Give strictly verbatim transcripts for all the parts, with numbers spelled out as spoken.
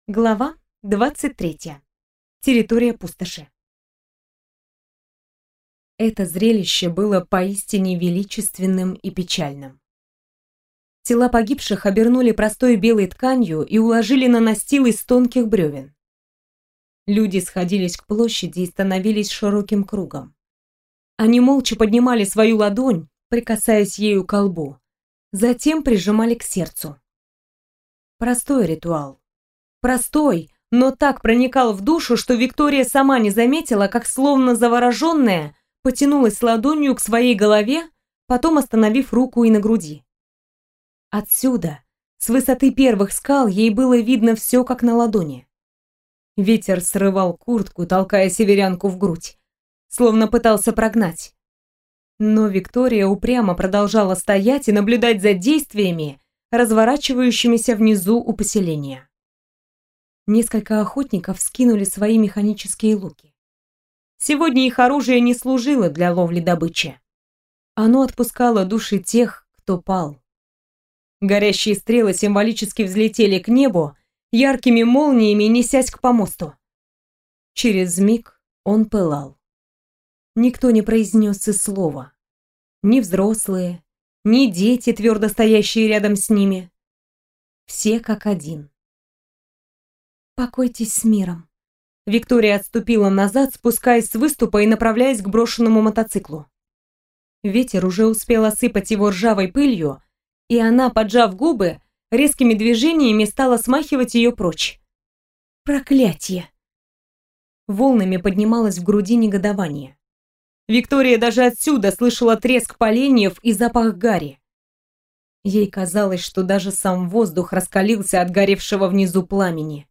Глава двадцать третья. Территория пустоши. Это зрелище было поистине величественным и печальным. Тела погибших обернули простой белой тканью и уложили на настил из тонких бревен. Люди сходились к площади и становились широким кругом. Они молча поднимали свою ладонь, прикасаясь ею к лбу, затем прижимали к сердцу. Простой ритуал. Простой, но так проникал в душу, что Виктория сама не заметила, как словно завороженная потянулась ладонью к своей голове, потом остановив руку и на груди. Отсюда, с высоты первых скал, ей было видно все как на ладони. Ветер срывал куртку, толкая северянку в грудь, словно пытался прогнать. Но Виктория упрямо продолжала стоять и наблюдать за действиями, разворачивающимися внизу у поселения. Несколько охотников скинули свои механические луки. Сегодня их оружие не служило для ловли добычи. Оно отпускало души тех, кто пал. Горящие стрелы символически взлетели к небу, яркими молниями несясь к помосту. Через миг он пылал. Никто не произнес и слова. Ни взрослые, ни дети, твердо стоящие рядом с ними. Все как один. «Покойтесь с миром». Виктория отступила назад, спускаясь с выступа и направляясь к брошенному мотоциклу. Ветер уже успел осыпать его ржавой пылью, и она, поджав губы, резкими движениями стала смахивать ее прочь. Проклятье! Волнами поднималось в груди негодование. Виктория даже отсюда слышала треск поленьев и запах гари. Ей казалось, что даже сам воздух раскалился от горевшего внизу пламени.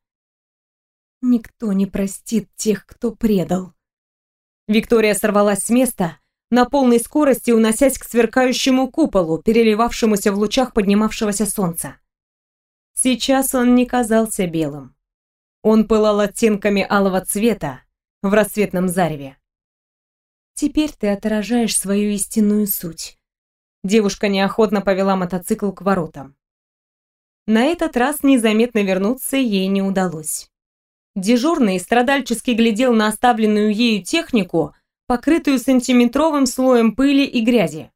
Никто не простит тех, кто предал. Виктория сорвалась с места, на полной скорости уносясь к сверкающему куполу, переливавшемуся в лучах поднимавшегося солнца. Сейчас он не казался белым. Он пылал оттенками алого цвета в рассветном зареве. «Теперь ты отражаешь свою истинную суть». Девушка неохотно повела мотоцикл к воротам. На этот раз незаметно вернуться ей не удалось. Дежурный страдальчески глядел на оставленную ею технику, покрытую сантиметровым слоем пыли и грязи.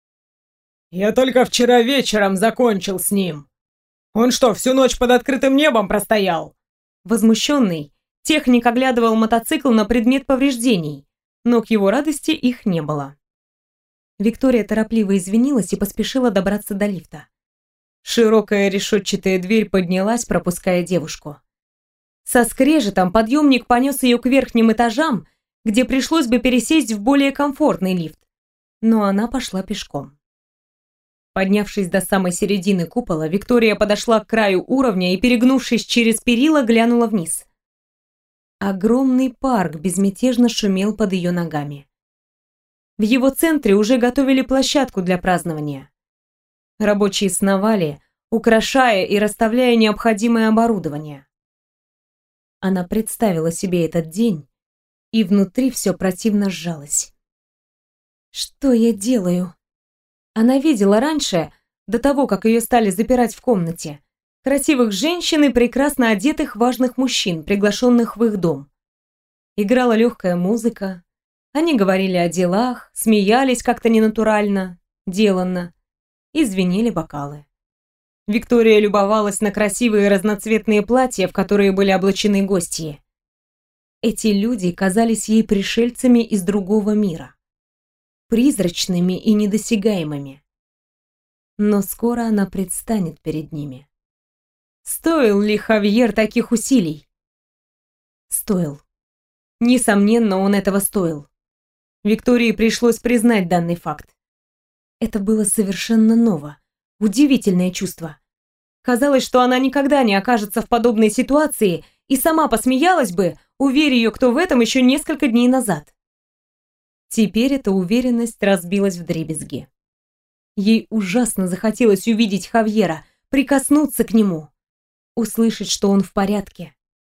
«Я только вчера вечером закончил с ним. Он что, всю ночь под открытым небом простоял?» Возмущенный, техник оглядывал мотоцикл на предмет повреждений, но к его радости их не было. Виктория торопливо извинилась и поспешила добраться до лифта. Широкая решетчатая дверь поднялась, пропуская девушку. Со скрежетом подъемник понес ее к верхним этажам, где пришлось бы пересесть в более комфортный лифт, но она пошла пешком. Поднявшись до самой середины купола, Виктория подошла к краю уровня и, перегнувшись через перила, глянула вниз. Огромный парк безмятежно шумел под ее ногами. В его центре уже готовили площадку для празднования. Рабочие сновали, украшая и расставляя необходимое оборудование. Она представила себе этот день, и внутри все противно сжалось. «Что я делаю?» Она видела раньше, до того, как ее стали запирать в комнате, красивых женщин и прекрасно одетых важных мужчин, приглашенных в их дом. Играла легкая музыка, они говорили о делах, смеялись как-то ненатурально, деланно, и звенели бокалы. Виктория любовалась на красивые разноцветные платья, в которые были облачены гостьи. Эти люди казались ей пришельцами из другого мира, призрачными и недосягаемыми. Но скоро она предстанет перед ними. Стоил ли Хавьер таких усилий? Стоил. Несомненно, он этого стоил. Виктории пришлось признать данный факт. Это было совершенно ново. Удивительное чувство. Казалось, что она никогда не окажется в подобной ситуации и сама посмеялась бы, уверь ее кто в этом еще несколько дней назад. Теперь эта уверенность разбилась вдребезги. Ей ужасно захотелось увидеть Хавьера, прикоснуться к нему, услышать, что он в порядке.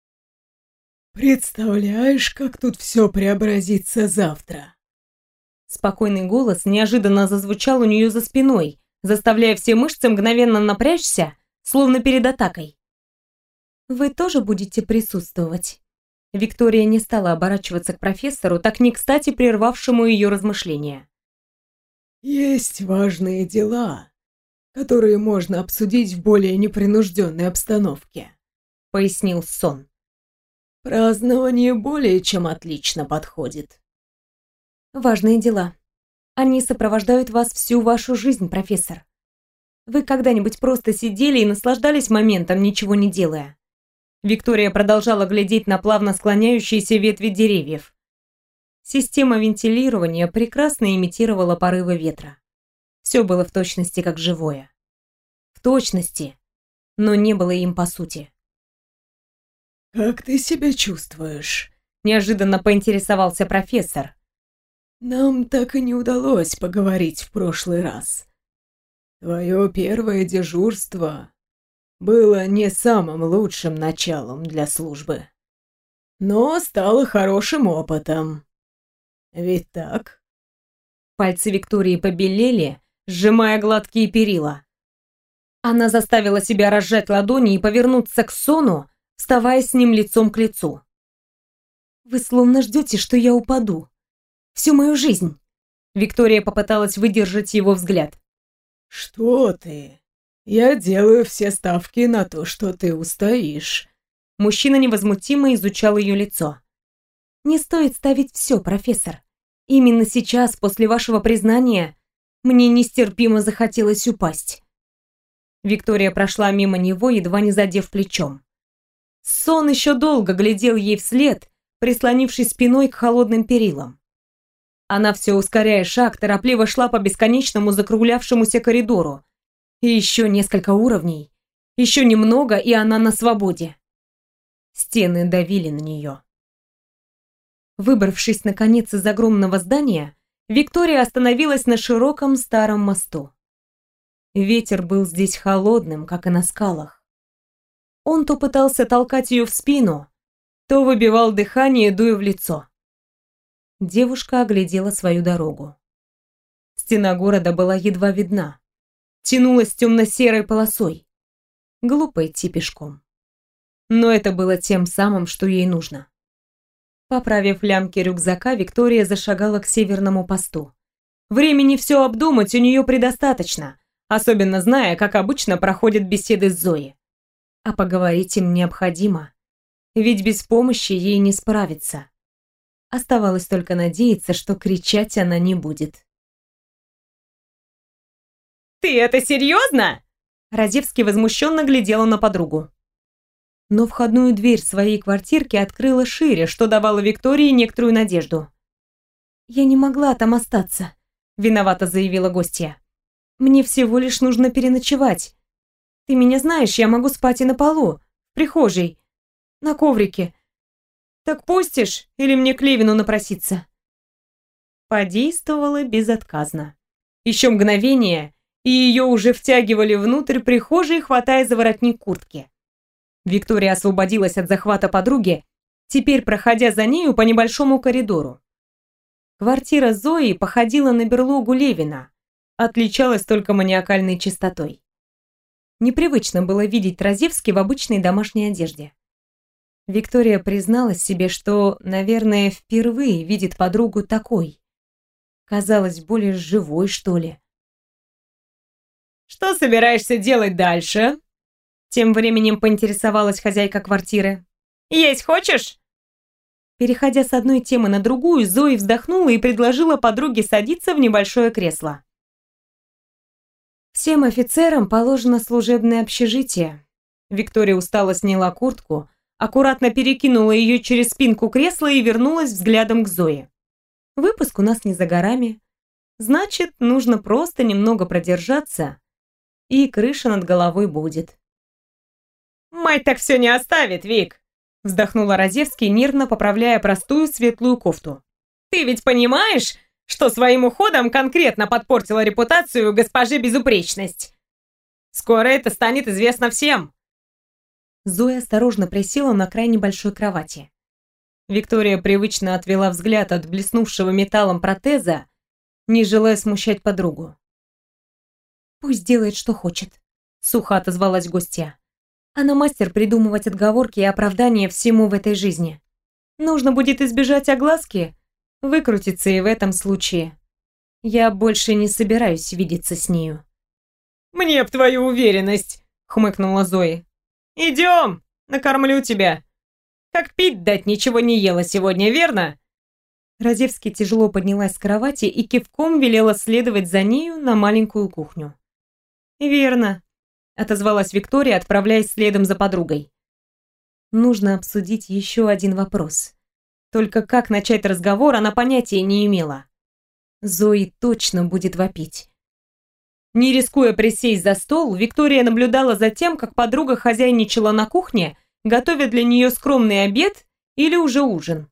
«Представляешь, как тут все преобразится завтра?» Спокойный голос неожиданно зазвучал у нее за спиной, заставляя все мышцы мгновенно напрячься, словно перед атакой. Вы тоже будете присутствовать?» Виктория не стала оборачиваться к профессору, так не кстати прервавшему ее размышления. «Есть важные дела, которые можно обсудить в более непринужденной обстановке», — пояснил Сон. «Празднование более чем отлично подходит». «Важные дела. Они сопровождают вас всю вашу жизнь, профессор. Вы когда-нибудь просто сидели и наслаждались моментом, ничего не делая?» Виктория продолжала глядеть на плавно склоняющиеся ветви деревьев. Система вентилирования прекрасно имитировала порывы ветра. Все было в точности как живое. В точности, но не было им по сути. «Как ты себя чувствуешь?» – неожиданно поинтересовался профессор. «Нам так и не удалось поговорить в прошлый раз. Твое первое дежурство было не самым лучшим началом для службы, но стало хорошим опытом. Ведь так?» Пальцы Виктории побелели, сжимая гладкие перила. Она заставила себя разжать ладони и повернуться к Сону, вставая с ним лицом к лицу. «Вы словно ждете, что я упаду. Всю мою жизнь!» Виктория попыталась выдержать его взгляд. «Что ты? Я делаю все ставки на то, что ты устоишь». Мужчина невозмутимо изучал ее лицо. «Не стоит ставить все, профессор. Именно сейчас, после вашего признания, мне нестерпимо захотелось упасть». Виктория прошла мимо него, едва не задев плечом. Сон еще долго глядел ей вслед, прислонившись спиной к холодным перилам. Она, все ускоряя шаг, торопливо шла по бесконечному закруглявшемуся коридору. И еще несколько уровней, еще немного, и она на свободе. Стены давили на нее. Выбравшись, наконец, из огромного здания, Виктория остановилась на широком старом мосту. Ветер был здесь холодным, как и на скалах. Он то пытался толкать ее в спину, то выбивал дыхание, дуя в лицо. Девушка оглядела свою дорогу. Стена города была едва видна, тянулась темно-серой полосой. Глупо идти пешком. Но это было тем самым, что ей нужно. Поправив лямки рюкзака, Виктория зашагала к северному посту. Времени все обдумать у нее предостаточно, особенно зная, как обычно проходят беседы с Зоей. А поговорить им необходимо, ведь без помощи ей не справиться. Оставалось только надеяться, что кричать она не будет. «Ты это серьезно?» Разевский возмущенно глядела на подругу. Но входную дверь своей квартирки открыла шире, что давало Виктории некоторую надежду. «Я не могла там остаться», — виновато заявила гостья. «Мне всего лишь нужно переночевать. Ты меня знаешь, я могу спать и на полу, в прихожей, на коврике. Так пустишь или мне к Левину напроситься?» Подействовала безотказно. Еще мгновение, и ее уже втягивали внутрь прихожей, хватая за воротник куртки. Виктория освободилась от захвата подруги, теперь проходя за нею по небольшому коридору. Квартира Зои походила на берлогу Левина, отличалась только маниакальной чистотой. Непривычно было видеть Разевский в обычной домашней одежде. Виктория призналась себе, что, наверное, впервые видит подругу такой. Казалось, более живой, что ли. «Что собираешься делать дальше?» Тем временем поинтересовалась хозяйка квартиры. «Есть хочешь?» Переходя с одной темы на другую, Зои вздохнула и предложила подруге садиться в небольшое кресло. «Всем офицерам положено служебное общежитие». Виктория устало сняла куртку, аккуратно перекинула ее через спинку кресла и вернулась взглядом к Зое. «Выпуск у нас не за горами. Значит, нужно просто немного продержаться, и крыша над головой будет». «Мать так все не оставит, Вик!» вздохнула Разевский, нервно поправляя простую светлую кофту. «Ты ведь понимаешь, что своим уходом конкретно подпортила репутацию госпожи Безупречность? Скоро это станет известно всем!» Зоя осторожно присела на край небольшой кровати. Виктория привычно отвела взгляд от блеснувшего металлом протеза, не желая смущать подругу. «Пусть делает, что хочет», — сухо отозвалась гостья. Она мастер придумывать отговорки и оправдания всему в этой жизни. Нужно будет избежать огласки, выкрутиться и в этом случае. Я больше не собираюсь видеться с нею. «Мне б твою уверенность!» — хмыкнула Зои. «Идем, накормлю тебя. Как пить дать ничего не ела сегодня, верно?» Разевский тяжело поднялась с кровати и кивком велела следовать за нею на маленькую кухню. «Верно», — отозвалась Виктория, отправляясь следом за подругой. Нужно обсудить еще один вопрос. Только как начать разговор, она понятия не имела. Зои точно будет вопить. Не рискуя присесть за стол, Виктория наблюдала за тем, как подруга хозяйничала на кухне, готовя для нее скромный обед или уже ужин.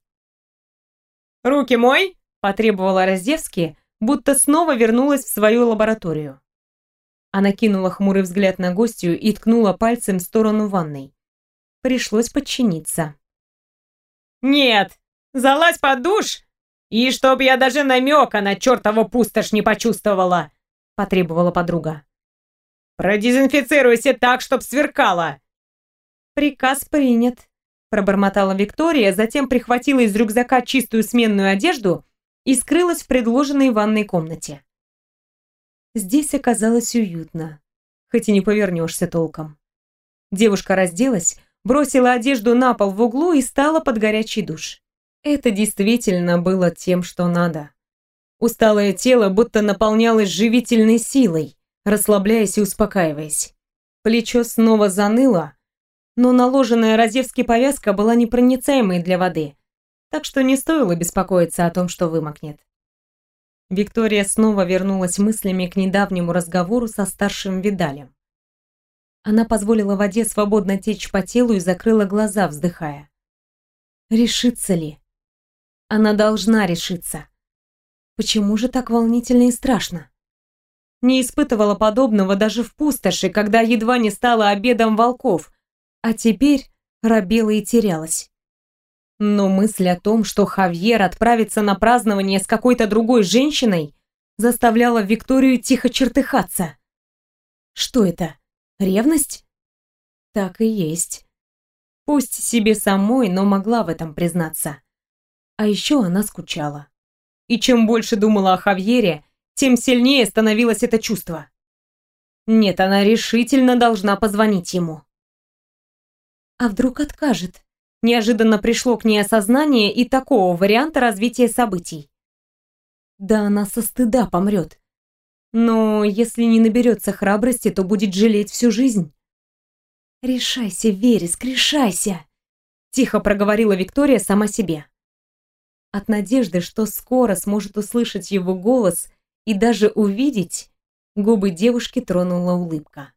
«Руки мой!» – потребовала Разевский, будто снова вернулась в свою лабораторию. Она кинула хмурый взгляд на гостью и ткнула пальцем в сторону ванной. Пришлось подчиниться. «Нет! Залазь под душ! И чтоб я даже намека на чертову пустошь не почувствовала!» — потребовала подруга. «Продезинфицируйся так, чтоб сверкало!» «Приказ принят», — пробормотала Виктория, затем прихватила из рюкзака чистую сменную одежду и скрылась в предложенной ванной комнате. Здесь оказалось уютно, хоть и не повернешься толком. Девушка разделась, бросила одежду на пол в углу и стала под горячий душ. Это действительно было тем, что надо. Усталое тело будто наполнялось живительной силой, расслабляясь и успокаиваясь. Плечо снова заныло, но наложенная Разевски повязка была непроницаемой для воды, так что не стоило беспокоиться о том, что вымокнет. Виктория снова вернулась мыслями к недавнему разговору со старшим Видалем. Она позволила воде свободно течь по телу и закрыла глаза, вздыхая. Решится ли? Она должна решиться. Почему же так волнительно и страшно? Не испытывала подобного даже в пустоши, когда едва не стала обедом волков, а теперь робела и терялась. Но мысль о том, что Хавьер отправится на празднование с какой-то другой женщиной, заставляла Викторию тихо чертыхаться. Что это? Ревность? Так и есть. Пусть себе самой, но могла в этом признаться. А еще она скучала. И чем больше думала о Хавьере, тем сильнее становилось это чувство. Нет, она решительно должна позвонить ему. А вдруг откажет? Неожиданно пришло к ней осознание и такого варианта развития событий. Да она со стыда помрет. Но если не наберется храбрости, то будет жалеть всю жизнь. «Решайся, Вереск, решайся!» Тихо проговорила Виктория сама себе. От надежды, что скоро сможет услышать его голос и даже увидеть, губы девушки тронула улыбка.